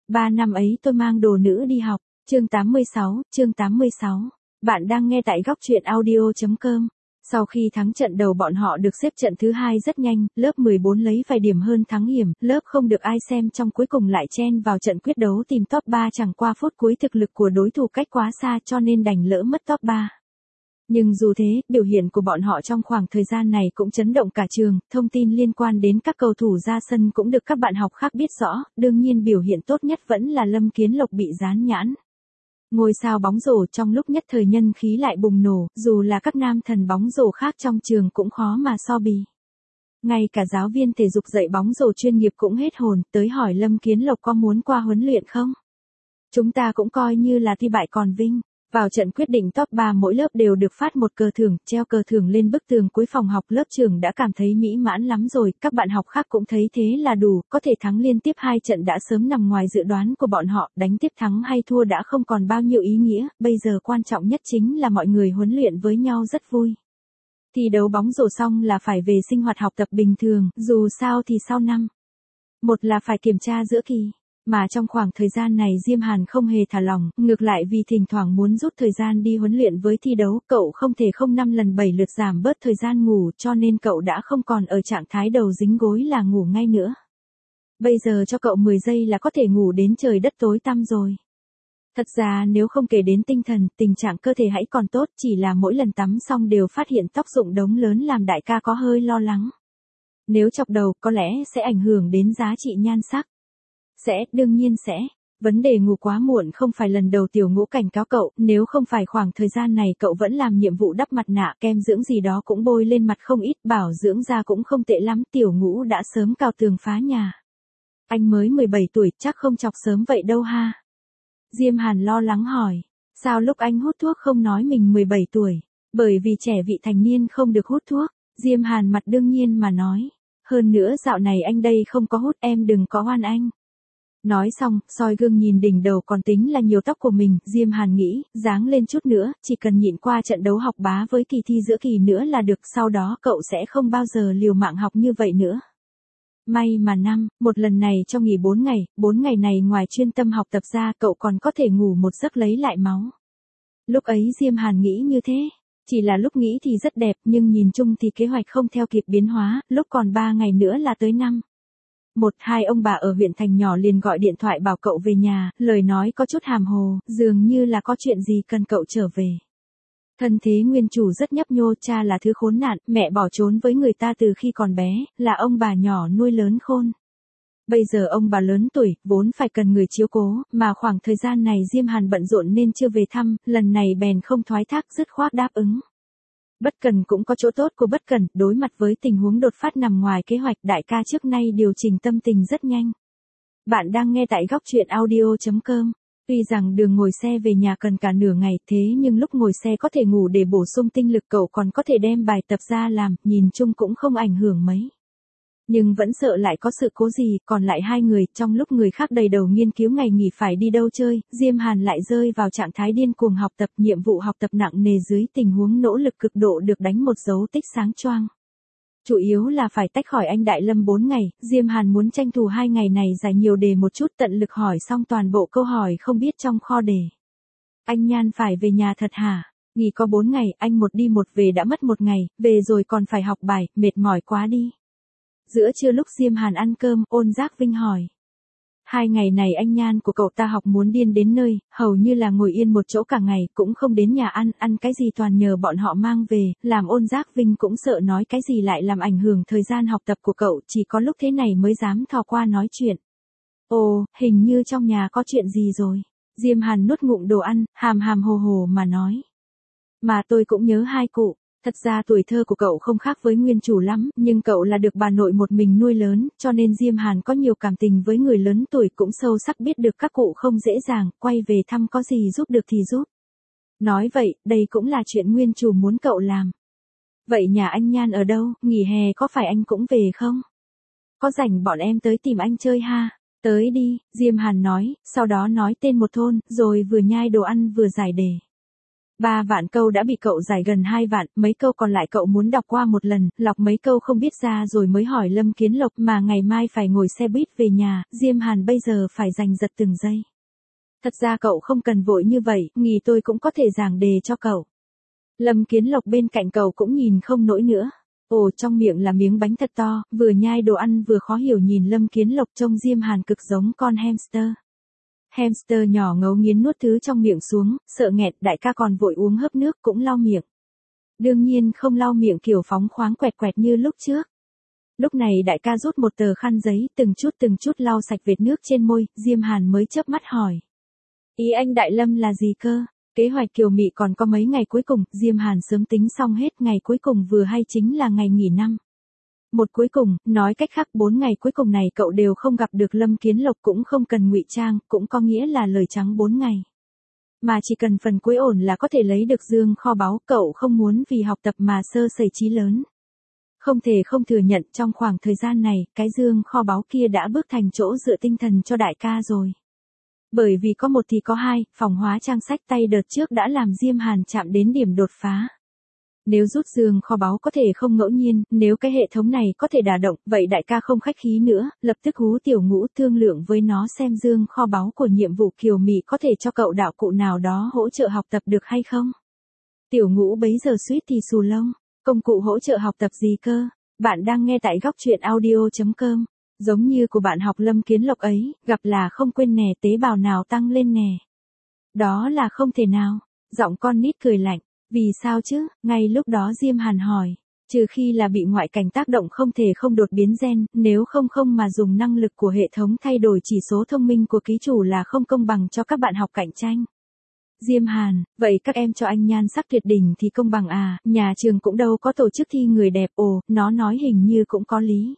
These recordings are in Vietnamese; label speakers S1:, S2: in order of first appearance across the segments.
S1: 3 năm ấy tôi mang đồ nữ đi học. Chương 86. Bạn đang nghe tại góc truyện audio.com. Sau khi thắng trận đầu bọn họ được xếp trận thứ hai rất nhanh, lớp 14 lấy vài điểm hơn thắng hiểm, lớp không được ai xem trong cuối cùng lại chen vào trận quyết đấu tìm top 3 chẳng qua phút cuối thực lực của đối thủ cách quá xa cho nên đành lỡ mất top 3. Nhưng dù thế, biểu hiện của bọn họ trong khoảng thời gian này cũng chấn động cả trường, thông tin liên quan đến các cầu thủ ra sân cũng được các bạn học khác biết rõ, đương nhiên biểu hiện tốt nhất vẫn là Lâm Kiến Lộc bị dán nhãn. Ngôi sao bóng rổ trong lúc nhất thời nhân khí lại bùng nổ, dù là các nam thần bóng rổ khác trong trường cũng khó mà so bì. Ngay cả giáo viên thể dục dạy bóng rổ chuyên nghiệp cũng hết hồn, tới hỏi Lâm Kiến Lộc có muốn qua huấn luyện không? Chúng ta cũng coi như là thi bại còn vinh. Vào trận quyết định top 3 mỗi lớp đều được phát một cờ thưởng, treo cờ thưởng lên bức tường cuối phòng học, lớp trưởng đã cảm thấy mỹ mãn lắm rồi, các bạn học khác cũng thấy thế là đủ, có thể thắng liên tiếp 2 trận đã sớm nằm ngoài dự đoán của bọn họ, đánh tiếp thắng hay thua đã không còn bao nhiêu ý nghĩa, bây giờ quan trọng nhất chính là mọi người huấn luyện với nhau rất vui. Thi đấu bóng rổ xong là phải về sinh hoạt học tập bình thường, dù sao thì sau năm. Một là phải kiểm tra giữa kỳ. Mà trong khoảng thời gian này Diêm Hàn không hề thả lỏng, ngược lại vì thỉnh thoảng muốn rút thời gian đi huấn luyện với thi đấu, cậu không thể không 5 lần 7 lượt giảm bớt thời gian ngủ cho nên cậu đã không còn ở trạng thái đầu dính gối là ngủ ngay nữa. Bây giờ cho cậu 10 giây là có thể ngủ đến trời đất tối tăm rồi. Thật ra nếu không kể đến tinh thần, tình trạng cơ thể hãy còn tốt, chỉ là mỗi lần tắm xong đều phát hiện tóc rụng đống lớn làm đại ca có hơi lo lắng. Nếu chọc đầu có lẽ sẽ ảnh hưởng đến giá trị nhan sắc. Đương nhiên sẽ. Vấn đề ngủ quá muộn không phải lần đầu Tiểu Ngũ cảnh cáo cậu, nếu không phải khoảng thời gian này cậu vẫn làm nhiệm vụ đắp mặt nạ, kem dưỡng gì đó cũng bôi lên mặt không ít, bảo dưỡng da cũng không tệ lắm, Tiểu Ngũ đã sớm cào tường phá nhà. Anh mới 17 tuổi, chắc không chọc sớm vậy đâu ha. Diêm Hàn lo lắng hỏi, sao lúc anh hút thuốc không nói mình 17 tuổi, bởi vì trẻ vị thành niên không được hút thuốc. Diêm Hàn mặt đương nhiên mà nói, hơn nữa dạo này anh đây không có hút, em đừng có oan anh. Nói xong, soi gương nhìn đỉnh đầu còn tính là nhiều tóc của mình, Diêm Hàn nghĩ, dáng lên chút nữa, chỉ cần nhịn qua trận đấu học bá với kỳ thi giữa kỳ nữa là được, sau đó cậu sẽ không bao giờ liều mạng học như vậy nữa. May mà một lần này cho nghỉ 4 ngày này ngoài chuyên tâm học tập ra cậu còn có thể ngủ một giấc lấy lại máu. Lúc ấy Diêm Hàn nghĩ như thế, chỉ là lúc nghĩ thì rất đẹp nhưng nhìn chung thì kế hoạch không theo kịp biến hóa, lúc còn 3 ngày nữa là tới năm. 1-2 ông bà ở huyện thành nhỏ liền gọi điện thoại bảo cậu về nhà, lời nói có chút hàm hồ, dường như là có chuyện gì cần cậu trở về. Thân thế nguyên chủ rất nhấp nhô, cha là thứ khốn nạn, mẹ bỏ trốn với người ta từ khi còn bé, là ông bà nhỏ nuôi lớn khôn. Bây giờ ông bà lớn tuổi, vốn phải cần người chiếu cố, mà khoảng thời gian này Diêm Hàn bận rộn nên chưa về thăm, lần này bèn không thoái thác dứt khoát đáp ứng. Bất cần cũng có chỗ tốt của bất cần, đối mặt với tình huống đột phát nằm ngoài kế hoạch, đại ca trước nay điều chỉnh tâm tình rất nhanh. Bạn đang nghe tại góc truyện audio.com. Tuy rằng đường ngồi xe về nhà cần cả nửa ngày, thế nhưng lúc ngồi xe có thể ngủ để bổ sung tinh lực, cậu còn có thể đem bài tập ra làm, nhìn chung cũng không ảnh hưởng mấy. Nhưng vẫn sợ lại có sự cố gì, còn lại 2 người, trong lúc người khác đầy đầu nghiên cứu ngày nghỉ phải đi đâu chơi, Diêm Hàn lại rơi vào trạng thái điên cuồng học tập, nhiệm vụ học tập nặng nề dưới tình huống nỗ lực cực độ được đánh một dấu tích sáng choang. Chủ yếu là phải tách khỏi anh Đại Lâm 4 ngày, Diêm Hàn muốn tranh thủ 2 ngày này giải nhiều đề một chút, tận lực hỏi xong toàn bộ câu hỏi không biết trong kho đề. Anh Nhan phải về nhà thật hả? Nghỉ có 4 ngày, anh một đi một về đã mất 1 ngày, về rồi còn phải học bài, mệt mỏi quá đi. Giữa trưa lúc Diêm Hàn ăn cơm, Ôn Giác Vinh hỏi. 2 ngày này anh Nhan của cậu ta học muốn điên đến nơi, hầu như là ngồi yên một chỗ cả ngày, cũng không đến nhà ăn cái gì toàn nhờ bọn họ mang về, làm Ôn Giác Vinh cũng sợ nói cái gì lại làm ảnh hưởng thời gian học tập của cậu, chỉ có lúc thế này mới dám thò qua nói chuyện. Ồ, hình như trong nhà có chuyện gì rồi. Diêm Hàn nuốt ngụm đồ ăn, hàm hàm hồ hồ mà nói. Mà tôi cũng nhớ 2 cụ. Thật ra tuổi thơ của cậu không khác với nguyên chủ lắm, nhưng cậu là được bà nội một mình nuôi lớn, cho nên Diêm Hàn có nhiều cảm tình với người lớn tuổi, cũng sâu sắc biết được các cụ không dễ dàng, quay về thăm có gì giúp được thì giúp. Nói vậy, đây cũng là chuyện nguyên chủ muốn cậu làm. Vậy nhà anh Nhan ở đâu, nghỉ hè có phải anh cũng về không? Có rảnh bọn em tới tìm anh chơi ha. Tới đi, Diêm Hàn nói, sau đó nói tên một thôn, rồi vừa nhai đồ ăn vừa giải đề. 3 vạn câu đã bị cậu giải gần 2 vạn, mấy câu còn lại cậu muốn đọc qua một lần, lọc mấy câu không biết ra rồi mới hỏi Lâm Kiến Lộc mà ngày mai phải ngồi xe buýt về nhà, Diêm Hàn bây giờ phải giành giật từng giây. Thật ra cậu không cần vội như vậy, nghỉ tôi cũng có thể giảng đề cho cậu. Lâm Kiến Lộc bên cạnh cậu cũng nhìn không nổi nữa. Ồ, trong miệng là miếng bánh thật to, vừa nhai đồ ăn vừa khó hiểu nhìn Lâm Kiến Lộc trông Diêm Hàn cực giống con hamster. Hamster nhỏ ngấu nghiến nuốt thứ trong miệng xuống, sợ nghẹt, đại ca còn vội uống hớp nước cũng lau miệng. Đương nhiên không lau miệng kiểu phóng khoáng quẹt quẹt như lúc trước. Lúc này đại ca rút một tờ khăn giấy, từng chút lau sạch vệt nước trên môi, Diêm Hàn mới chớp mắt hỏi. Ý anh Đại Lâm là gì cơ? Kế hoạch kiều mị còn có mấy ngày cuối cùng, Diêm Hàn sớm tính xong hết, ngày cuối cùng vừa hay chính là ngày nghỉ năm. Một cuối cùng, nói cách khác 4 ngày cuối cùng này cậu đều không gặp được Lâm Kiến Lộc cũng không cần ngụy trang, cũng có nghĩa là lời trắng 4 ngày. Mà chỉ cần phần cuối ổn là có thể lấy được dương kho báu, cậu không muốn vì học tập mà sơ sẩy chí lớn. Không thể không thừa nhận trong khoảng thời gian này, cái dương kho báu kia đã bước thành chỗ dựa tinh thần cho đại ca rồi. Bởi vì có một thì có hai, phòng hóa trang sách tay đợt trước đã làm Diêm Hàn chạm đến điểm đột phá. Nếu rút dương kho báu có thể không ngẫu nhiên, nếu cái hệ thống này có thể đả động, vậy đại ca không khách khí nữa, lập tức hú Tiểu Ngũ thương lượng với nó xem dương kho báu của nhiệm vụ kiều mị có thể cho cậu đạo cụ nào đó hỗ trợ học tập được hay không. Tiểu Ngũ bấy giờ suýt thì xù lông, công cụ hỗ trợ học tập gì cơ, bạn đang nghe tại góc truyện audio.com. Giống như của bạn học Lâm Kiến Lộc ấy, gặp là không quên nè, tế bào nào tăng lên nè. Đó là không thể nào. Giọng con nít cười lạnh. Vì sao chứ? Ngay lúc đó Diêm Hàn hỏi. Trừ khi là bị ngoại cảnh tác động không thể không đột biến gen, nếu không mà dùng năng lực của hệ thống thay đổi chỉ số thông minh của ký chủ là không công bằng cho các bạn học cạnh tranh. Diêm Hàn, vậy các em cho anh nhan sắc tuyệt đỉnh thì công bằng à, nhà trường cũng đâu có tổ chức thi người đẹp, ồ, nó nói hình như cũng có lý.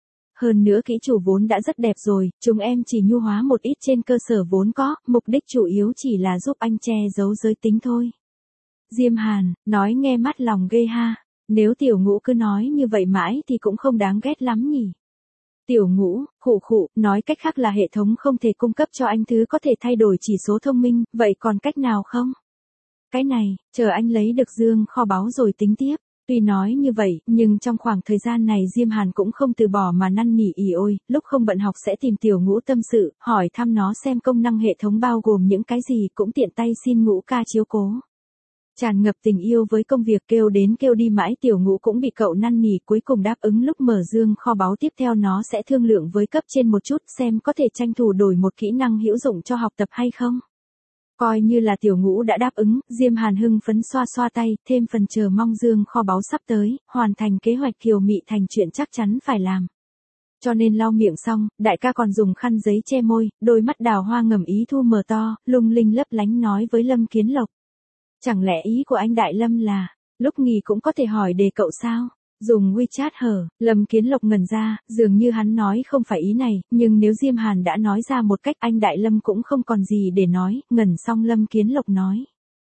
S1: Hơn nữa kỹ chủ vốn đã rất đẹp rồi, chúng em chỉ nhu hóa một ít trên cơ sở vốn có, mục đích chủ yếu chỉ là giúp anh che giấu giới tính thôi. Diêm Hàn, nói nghe mắt lòng ghê ha, nếu Tiểu Ngũ cứ nói như vậy mãi thì cũng không đáng ghét lắm nhỉ. Tiểu Ngũ, khụ, nói cách khác là hệ thống không thể cung cấp cho anh thứ có thể thay đổi chỉ số thông minh, vậy còn cách nào không? Cái này, chờ anh lấy được dương kho báu rồi tính tiếp. Tuy nói như vậy, nhưng trong khoảng thời gian này Diêm Hàn cũng không từ bỏ mà năn nỉ ỉ ôi, lúc không bận học sẽ tìm Tiểu Ngũ tâm sự, hỏi thăm nó xem công năng hệ thống bao gồm những cái gì, cũng tiện tay xin Ngũ ca chiếu cố. Tràn ngập tình yêu với công việc kêu đến kêu đi mãi Tiểu Ngũ cũng bị cậu năn nỉ cuối cùng đáp ứng lúc mở dương kho báu tiếp theo nó sẽ thương lượng với cấp trên một chút xem có thể tranh thủ đổi một kỹ năng hữu dụng cho học tập hay không. Coi như là Tiểu Ngũ đã đáp ứng, Diêm Hàn hưng phấn xoa xoa tay, thêm phần chờ mong dương kho báu sắp tới, hoàn thành kế hoạch kiều mị thành chuyện chắc chắn phải làm. Cho nên lau miệng xong, đại ca còn dùng khăn giấy che môi, đôi mắt đào hoa ngầm ý thu mờ to, lung linh lấp lánh nói với Lâm Kiến Lộc. Chẳng lẽ ý của anh Đại Lâm là, lúc nghỉ cũng có thể hỏi đề cậu sao? Dùng WeChat hở, Lâm Kiến Lộc ngẩn ra, dường như hắn nói không phải ý này, nhưng nếu Diêm Hàn đã nói ra một cách anh Đại Lâm cũng không còn gì để nói, ngẩn xong Lâm Kiến Lộc nói.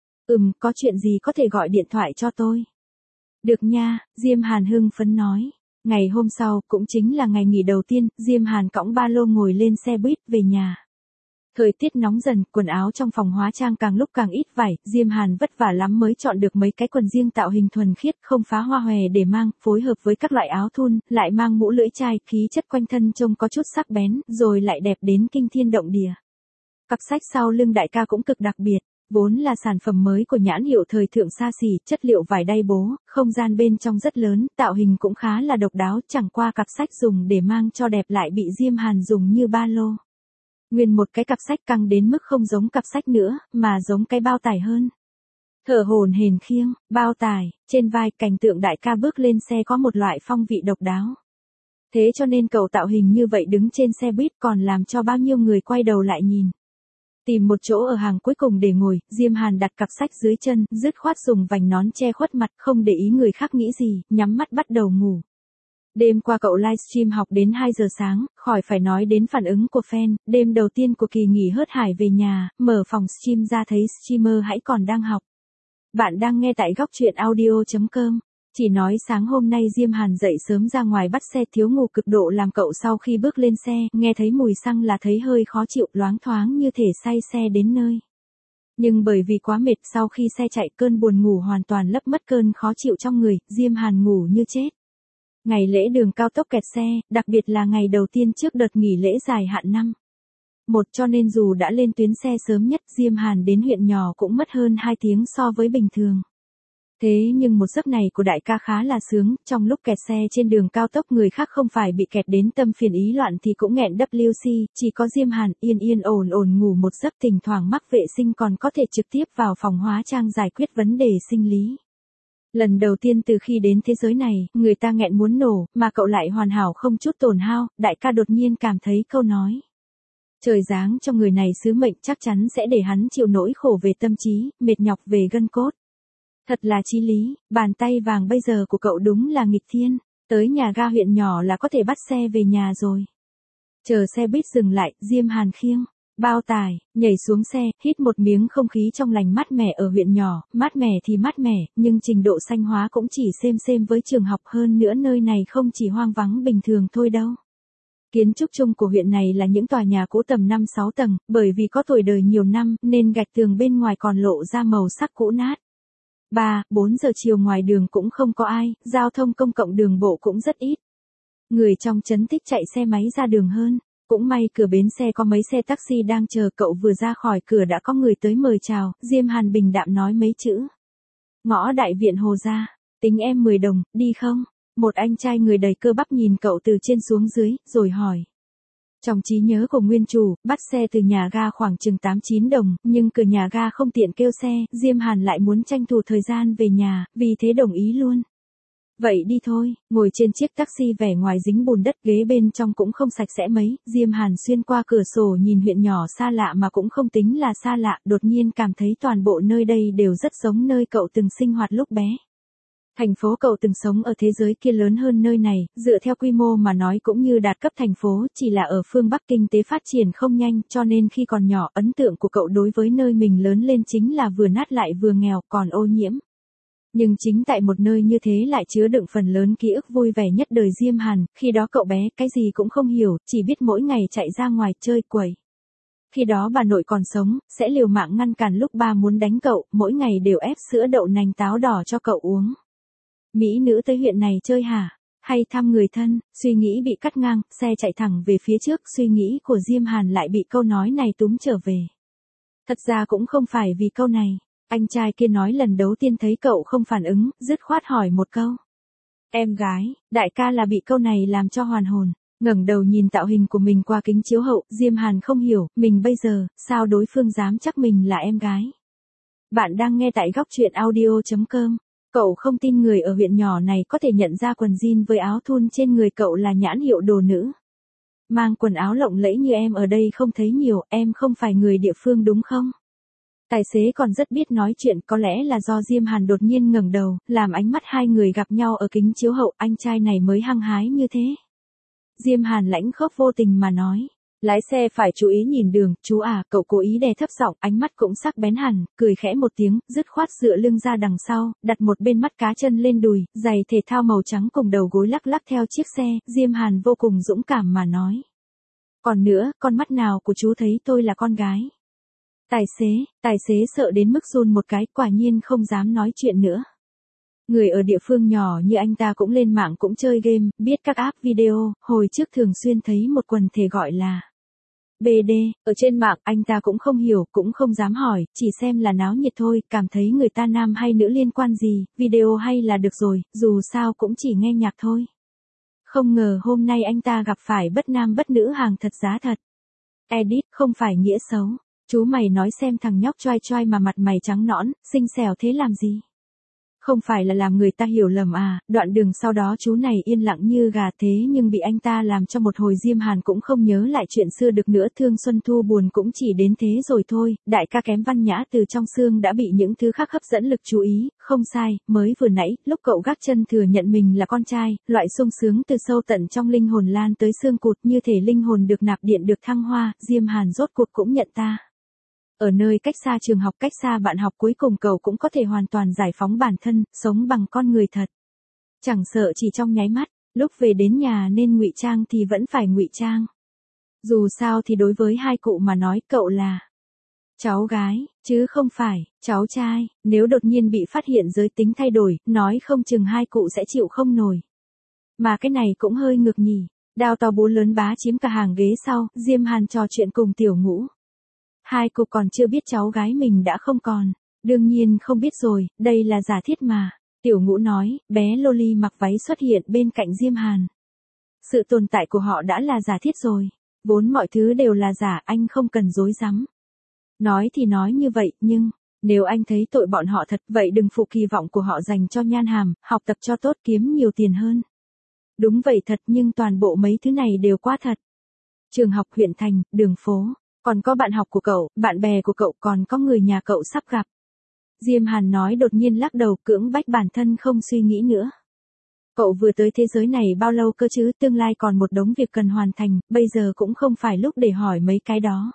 S1: Có chuyện gì có thể gọi điện thoại cho tôi? Được nha, Diêm Hàn hưng phấn nói. Ngày hôm sau, cũng chính là ngày nghỉ đầu tiên, Diêm Hàn cõng ba lô ngồi lên xe buýt về nhà. Thời tiết nóng dần, quần áo trong phòng hóa trang càng lúc càng ít vải, Diêm Hàn vất vả lắm mới chọn được mấy cái quần riêng tạo hình thuần khiết, không phá hoa hòe để mang, phối hợp với các loại áo thun, lại mang mũ lưỡi chai, khí chất quanh thân trông có chút sắc bén, rồi lại đẹp đến kinh thiên động địa. Cặp sách sau lưng đại ca cũng cực đặc biệt, vốn là sản phẩm mới của nhãn hiệu thời thượng xa xỉ, chất liệu vải đay bố, không gian bên trong rất lớn, tạo hình cũng khá là độc đáo, chẳng qua cặp sách dùng để mang cho đẹp lại bị Diêm Hàn dùng như ba lô. Nguyên một cái cặp sách căng đến mức không giống cặp sách nữa, mà giống cái bao tải hơn. Thở hổn hển khiêng, bao tải, trên vai cảnh tượng đại ca bước lên xe có một loại phong vị độc đáo. Thế cho nên cậu tạo hình như vậy đứng trên xe buýt còn làm cho bao nhiêu người quay đầu lại nhìn. Tìm một chỗ ở hàng cuối cùng để ngồi, Diêm Hàn đặt cặp sách dưới chân, dứt khoát dùng vành nón che khuất mặt, không để ý người khác nghĩ gì, nhắm mắt bắt đầu ngủ. Đêm qua cậu livestream học đến 2 giờ sáng, khỏi phải nói đến phản ứng của fan, đêm đầu tiên của kỳ nghỉ hớt hải về nhà, mở phòng stream ra thấy streamer hãy còn đang học. Bạn đang nghe tại góc truyện audio.com. Chỉ nói sáng hôm nay Diêm Hàn dậy sớm ra ngoài bắt xe thiếu ngủ cực độ làm cậu sau khi bước lên xe, nghe thấy mùi xăng là thấy hơi khó chịu loáng thoáng như thể say xe đến nơi. Nhưng bởi vì quá mệt sau khi xe chạy cơn buồn ngủ hoàn toàn lấp mất cơn khó chịu trong người, Diêm Hàn ngủ như chết. Ngày lễ đường cao tốc kẹt xe, đặc biệt là ngày đầu tiên trước đợt nghỉ lễ dài hạn năm. Cho nên dù đã lên tuyến xe sớm nhất, Diêm Hàn đến huyện nhỏ cũng mất hơn 2 tiếng so với bình thường. Thế nhưng một giấc này của đại ca khá là sướng, trong lúc kẹt xe trên đường cao tốc người khác không phải bị kẹt đến tâm phiền ý loạn thì cũng nghẹn WC, chỉ có Diêm Hàn yên yên ổn ổn ngủ một giấc, thỉnh thoảng mắc vệ sinh còn có thể trực tiếp vào phòng hóa trang giải quyết vấn đề sinh lý. Lần đầu tiên từ khi đến thế giới này, người ta nghẹn muốn nổ, mà cậu lại hoàn hảo không chút tổn hao, đại ca đột nhiên cảm thấy câu nói. Trời giáng cho người này sứ mệnh chắc chắn sẽ để hắn chịu nỗi khổ về tâm trí, mệt nhọc về gân cốt. Thật là chí lý, bàn tay vàng bây giờ của cậu đúng là nghịch thiên, tới nhà ga huyện nhỏ là có thể bắt xe về nhà rồi. Chờ xe buýt dừng lại, Diêm Hàn khiêng bao tải, nhảy xuống xe, hít một miếng không khí trong lành mát mẻ ở huyện nhỏ, mát mẻ thì mát mẻ, nhưng trình độ xanh hóa cũng chỉ xem với trường học, hơn nữa nơi này không chỉ hoang vắng bình thường thôi đâu. Kiến trúc chung của huyện này là những tòa nhà cũ tầm 5-6 tầng, bởi vì có tuổi đời nhiều năm nên gạch tường bên ngoài còn lộ ra màu sắc cũ nát. 3-4 giờ chiều ngoài đường cũng không có ai, giao thông công cộng đường bộ cũng rất ít. Người trong trấn thích chạy xe máy ra đường hơn. Cũng may cửa bến xe có mấy xe taxi đang chờ cậu, vừa ra khỏi cửa đã có người tới mời chào, Diêm Hàn bình đạm nói mấy chữ. Ngõ đại viện Hồ gia, tính em 10 đồng, đi không? Một anh trai người đầy cơ bắp nhìn cậu từ trên xuống dưới, rồi hỏi. Trong trí nhớ của nguyên chủ, bắt xe từ nhà ga khoảng chừng 8-9 đồng, nhưng cửa nhà ga không tiện kêu xe, Diêm Hàn lại muốn tranh thủ thời gian về nhà, vì thế đồng ý luôn. Vậy đi thôi, ngồi trên chiếc taxi vẻ ngoài dính bùn đất, ghế bên trong cũng không sạch sẽ mấy, Diêm Hàn xuyên qua cửa sổ nhìn huyện nhỏ xa lạ mà cũng không tính là xa lạ, đột nhiên cảm thấy toàn bộ nơi đây đều rất giống nơi cậu từng sinh hoạt lúc bé. Thành phố cậu từng sống ở thế giới kia lớn hơn nơi này, dựa theo quy mô mà nói cũng như đạt cấp thành phố, chỉ là ở phương Bắc kinh tế phát triển không nhanh, cho nên khi còn nhỏ ấn tượng của cậu đối với nơi mình lớn lên chính là vừa nát lại vừa nghèo, còn ô nhiễm. Nhưng chính tại một nơi như thế lại chứa đựng phần lớn ký ức vui vẻ nhất đời Diêm Hàn, khi đó cậu bé cái gì cũng không hiểu, chỉ biết mỗi ngày chạy ra ngoài chơi quẩy. Khi đó bà nội còn sống, sẽ liều mạng ngăn cản lúc ba muốn đánh cậu, mỗi ngày đều ép sữa đậu nành táo đỏ cho cậu uống. Mỹ nữ tới huyện này chơi hả? Hay thăm người thân? Suy nghĩ bị cắt ngang, xe chạy thẳng về phía trước, suy nghĩ của Diêm Hàn lại bị câu nói này túm trở về. Thật ra cũng không phải vì câu này. Anh trai kia nói lần đầu tiên thấy cậu không phản ứng, dứt khoát hỏi một câu. Em gái, đại ca là bị câu này làm cho hoàn hồn. Ngẩng đầu nhìn tạo hình của mình qua kính chiếu hậu, Diêm Hàn không hiểu, mình bây giờ, sao đối phương dám chắc mình là em gái. Bạn đang nghe tại góc truyện audio.com. Cậu không tin người ở huyện nhỏ này có thể nhận ra quần jean với áo thun trên người cậu là nhãn hiệu đồ nữ. Mang quần áo lộng lẫy như em ở đây không thấy nhiều, em không phải người địa phương đúng không? Tài xế còn rất biết nói chuyện, có lẽ là do Diêm Hàn đột nhiên ngẩng đầu, làm ánh mắt hai người gặp nhau ở kính chiếu hậu, anh trai này mới hăng hái như thế. Diêm Hàn lãnh khốc vô tình mà nói, lái xe phải chú ý nhìn đường, chú à, cậu cố ý đè thấp giọng, ánh mắt cũng sắc bén hẳn, cười khẽ một tiếng, dứt khoát dựa lưng ra đằng sau, đặt một bên mắt cá chân lên đùi, giày thể thao màu trắng cùng đầu gối lắc lắc theo chiếc xe, Diêm Hàn vô cùng dũng cảm mà nói. Còn nữa, con mắt nào của chú thấy tôi là con gái? Tài xế sợ đến mức run một cái, quả nhiên không dám nói chuyện nữa. Người ở địa phương nhỏ như anh ta cũng lên mạng cũng chơi game, biết các app video, hồi trước thường xuyên thấy một quần thể gọi là BD, ở trên mạng, anh ta cũng không hiểu, cũng không dám hỏi, chỉ xem là náo nhiệt thôi, cảm thấy người ta nam hay nữ liên quan gì, video hay là được rồi, dù sao cũng chỉ nghe nhạc thôi. Không ngờ hôm nay anh ta gặp phải bất nam bất nữ hàng thật giá thật. Edit, không phải nghĩa xấu. Chú mày nói xem thằng nhóc choai choai mà mặt mày trắng nõn, xinh xẻo thế làm gì? Không phải là làm người ta hiểu lầm à, đoạn đường sau đó chú này yên lặng như gà, thế nhưng bị anh ta làm cho một hồi Diêm Hàn cũng không nhớ lại chuyện xưa được nữa, thương xuân thu buồn cũng chỉ đến thế rồi thôi, đại ca kém văn nhã từ trong xương đã bị những thứ khác hấp dẫn lực chú ý, không sai, mới vừa nãy, lúc cậu gác chân thừa nhận mình là con trai, loại sung sướng từ sâu tận trong linh hồn lan tới xương cụt như thể linh hồn được nạp điện được thăng hoa, Diêm Hàn rốt cuộc cũng nhận ta. Ở nơi cách xa trường học, cách xa bạn học, cuối cùng cậu cũng có thể hoàn toàn giải phóng bản thân, sống bằng con người thật. Chẳng sợ chỉ trong nháy mắt, lúc về đến nhà nên ngụy trang thì vẫn phải ngụy trang. Dù sao thì đối với hai cụ mà nói cậu là Cháu gái, chứ không phải, cháu trai, nếu đột nhiên bị phát hiện giới tính thay đổi, nói không chừng hai cụ sẽ chịu không nổi. Mà cái này cũng hơi ngược nhỉ. Đao to búa lớn bá chiếm cả hàng ghế sau, Diêm Hàn trò chuyện cùng Tiểu Ngũ. Hai cụ còn chưa biết cháu gái mình đã không còn. Đương nhiên không biết rồi, đây là giả thiết mà. Tiểu Ngũ nói, bé Loli mặc váy xuất hiện bên cạnh Diêm Hàn. Sự tồn tại của họ đã là giả thiết rồi. Vốn mọi thứ đều là giả, anh không cần dối rắm. Nói thì nói như vậy, nhưng, nếu anh thấy tội bọn họ thật, vậy đừng phụ kỳ vọng của họ dành cho Nhan Hàm, học tập cho tốt kiếm nhiều tiền hơn. Đúng vậy thật, nhưng toàn bộ mấy thứ này đều quá thật. Trường học, huyện thành, đường phố, còn có bạn học của cậu, bạn bè của cậu, còn có người nhà cậu sắp gặp. Diêm Hàn nói đột nhiên lắc đầu, cưỡng bách bản thân không suy nghĩ nữa. Cậu vừa tới thế giới này bao lâu cơ chứ, tương lai còn một đống việc cần hoàn thành, bây giờ cũng không phải lúc để hỏi mấy cái đó.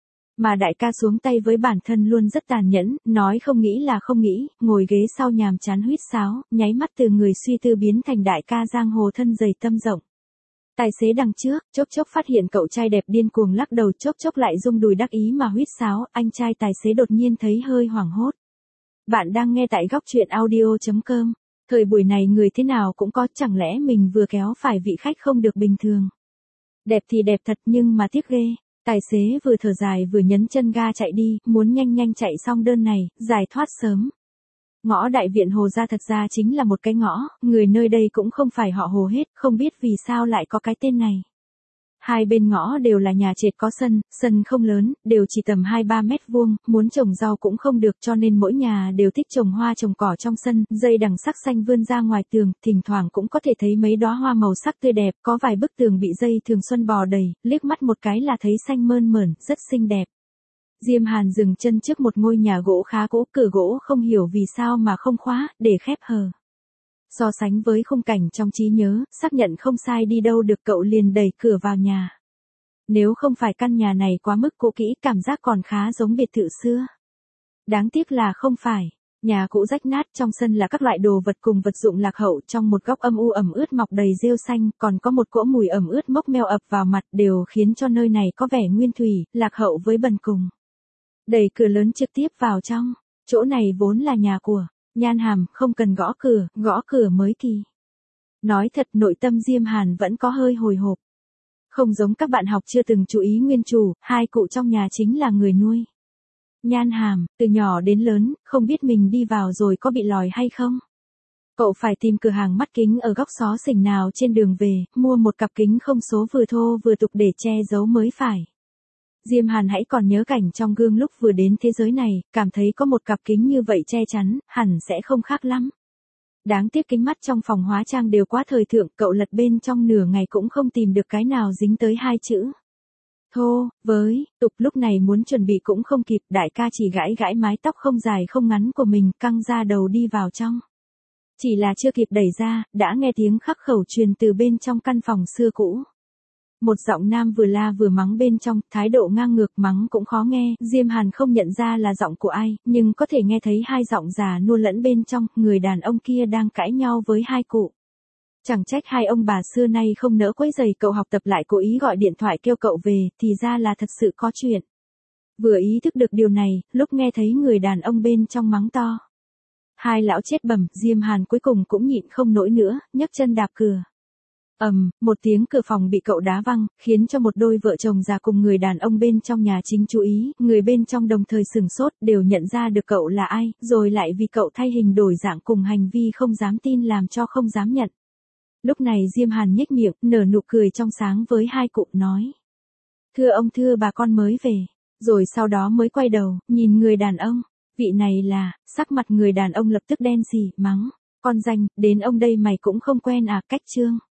S1: Mà đại ca xuống tay với bản thân luôn rất tàn nhẫn, nói không nghĩ là không nghĩ, ngồi ghế sau nhàm chán huýt sáo, nháy mắt từ người suy tư biến thành đại ca giang hồ thân dày tâm rộng. Tài xế đằng trước, chốc chốc phát hiện cậu trai đẹp điên cuồng lắc đầu, chốc chốc lại rung đùi đắc ý mà huýt sáo, anh trai tài xế đột nhiên thấy hơi hoảng hốt. Bạn đang nghe tại góc truyện audio.com. Thời buổi này người thế nào cũng có, chẳng lẽ mình vừa kéo phải vị khách không được bình thường. Đẹp thì đẹp thật nhưng mà tiếc ghê. Tài xế vừa thở dài vừa nhấn chân ga chạy đi, muốn nhanh nhanh chạy xong đơn này, giải thoát sớm. Ngõ Đại Viện Hồ Gia thật ra chính là một cái ngõ, người nơi đây cũng không phải họ Hồ hết, không biết vì sao lại có cái tên này. Hai bên ngõ đều là nhà trệt có sân, sân không lớn, đều chỉ tầm 2-3 mét vuông, muốn trồng rau cũng không được cho nên mỗi nhà đều thích trồng hoa trồng cỏ trong sân, dây đằng sắc xanh vươn ra ngoài tường, thỉnh thoảng cũng có thể thấy mấy đóa hoa màu sắc tươi đẹp, có vài bức tường bị dây thường xuân bò đầy, liếc mắt một cái là thấy xanh mơn mởn, rất xinh đẹp. Diêm Hàn dừng chân trước một ngôi nhà gỗ khá cũ, cửa gỗ không hiểu vì sao mà không khóa, để khép hờ. So sánh với khung cảnh trong trí nhớ, xác nhận không sai đi đâu được cậu liền đẩy cửa vào nhà. Nếu không phải căn nhà này quá mức cũ kỹ, cảm giác còn khá giống biệt thự xưa. Đáng tiếc là không phải. Nhà cũ rách nát, trong sân là các loại đồ vật cùng vật dụng lạc hậu, trong một góc âm u ẩm ướt mọc đầy rêu xanh, còn có một cỗ mùi ẩm ướt mốc meo ập vào mặt, đều khiến cho nơi này có vẻ nguyên thủy, lạc hậu với bần cùng. Đẩy cửa lớn trực tiếp vào trong, chỗ này vốn là nhà của Nhan Hàm, không cần gõ cửa mới kỳ. Nói thật nội tâm Diêm Hàn vẫn có hơi hồi hộp. Không giống các bạn học chưa từng chú ý nguyên chủ, hai cụ trong nhà chính là người nuôi. Nhan Hàm, từ nhỏ đến lớn, không biết mình đi vào rồi có bị lòi hay không. Cậu phải tìm cửa hàng mắt kính ở góc xó xỉnh nào trên đường về, mua một cặp kính không số vừa thô vừa tục để che giấu mới phải. Diêm Hàn hãy còn nhớ cảnh trong gương lúc vừa đến thế giới này, cảm thấy có một cặp kính như vậy che chắn, hẳn sẽ không khác lắm. Đáng tiếc kính mắt trong phòng hóa trang đều quá thời thượng, cậu lật bên trong nửa ngày cũng không tìm được cái nào dính tới hai chữ. Thô, với, tục lúc này muốn chuẩn bị cũng không kịp, đại ca chỉ gãi gãi mái tóc không dài không ngắn của mình, căng ra đầu đi vào trong. Chỉ là chưa kịp đẩy ra, đã nghe tiếng khắc khẩu truyền từ bên trong căn phòng xưa cũ. Một giọng nam vừa la vừa mắng bên trong, thái độ ngang ngược, mắng cũng khó nghe, Diêm Hàn không nhận ra là giọng của ai, nhưng có thể nghe thấy hai giọng già nua lẫn bên trong, người đàn ông kia đang cãi nhau với hai cụ. Chẳng trách hai ông bà xưa nay không nỡ quấy rầy cậu học tập lại cố ý gọi điện thoại kêu cậu về, thì ra là thật sự có chuyện. Vừa ý thức được điều này, lúc nghe thấy người đàn ông bên trong mắng to. Hai lão chết bẩm, Diêm Hàn cuối cùng cũng nhịn không nổi nữa, nhấc chân đạp cửa. Một tiếng cửa phòng bị cậu đá văng, khiến cho một đôi vợ chồng già cùng người đàn ông bên trong nhà chính chú ý, người bên trong đồng thời sửng sốt, đều nhận ra được cậu là ai, rồi lại vì cậu thay hình đổi dạng cùng hành vi không dám tin làm cho không dám nhận. Lúc này Diêm Hàn nhếch miệng, nở nụ cười trong sáng với hai cụ nói. Thưa ông thưa bà con mới về, rồi sau đó mới quay đầu, nhìn người đàn ông, vị này là, sắc mặt người đàn ông lập tức đen xì, mắng, con danh, đến ông đây mày cũng không quen à, cách trương.